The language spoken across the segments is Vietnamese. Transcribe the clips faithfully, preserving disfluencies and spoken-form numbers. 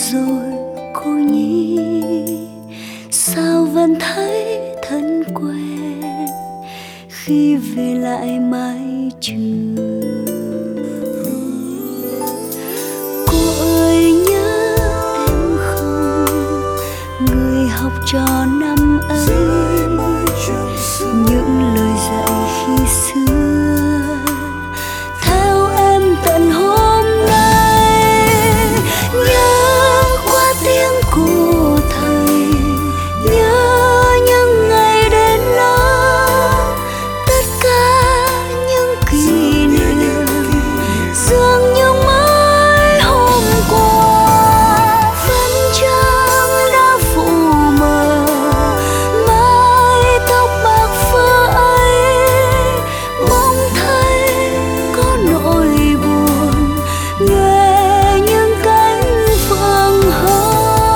rồi cô nhi, sao vẫn thấy thân quen khi về lại mái trường. Cô ơi nhớ em không, người học trò năm ấy, những lời dạy khi xưa theo em tận hôm nay. Nhớ qua tiếng của thầy, nhớ những ngày đến lớp, tất cả những kỷ niệm dường như mới hôm qua. Vẫn trăng đã phủ mờ mái tóc bạc phơ ấy, bỗng thấy có nỗi buồn nhòe những cánh phượng hồng.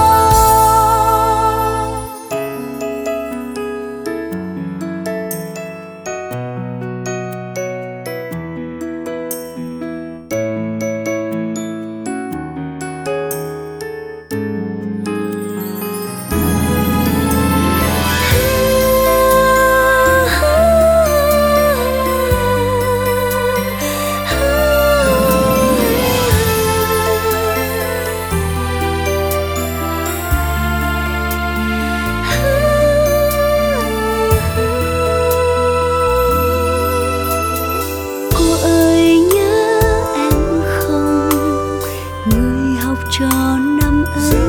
Cô ơi nhớ em không, người học trò năm ấy,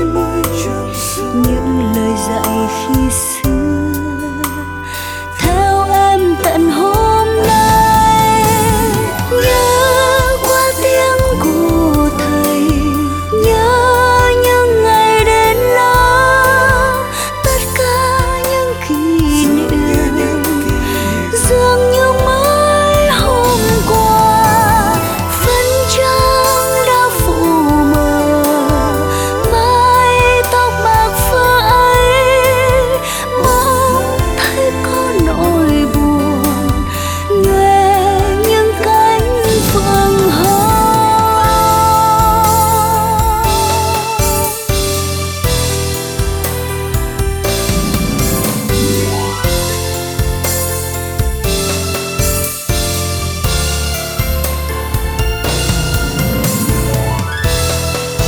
những lời dạy khi xưa theo em tận hôm nay. Nhớ qua tiếng của thầy, nhớ những ngày đến lớp, tất cả những kỷ niệm dường như mới hôm qua. Vẫn trăng đã phủ mờ mái tóc bạc phơ ấy, bỗng thấy có nỗi buồn nhòe những cánh phượng hồng.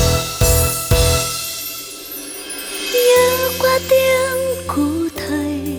Nhớ qua tiếng của thầy,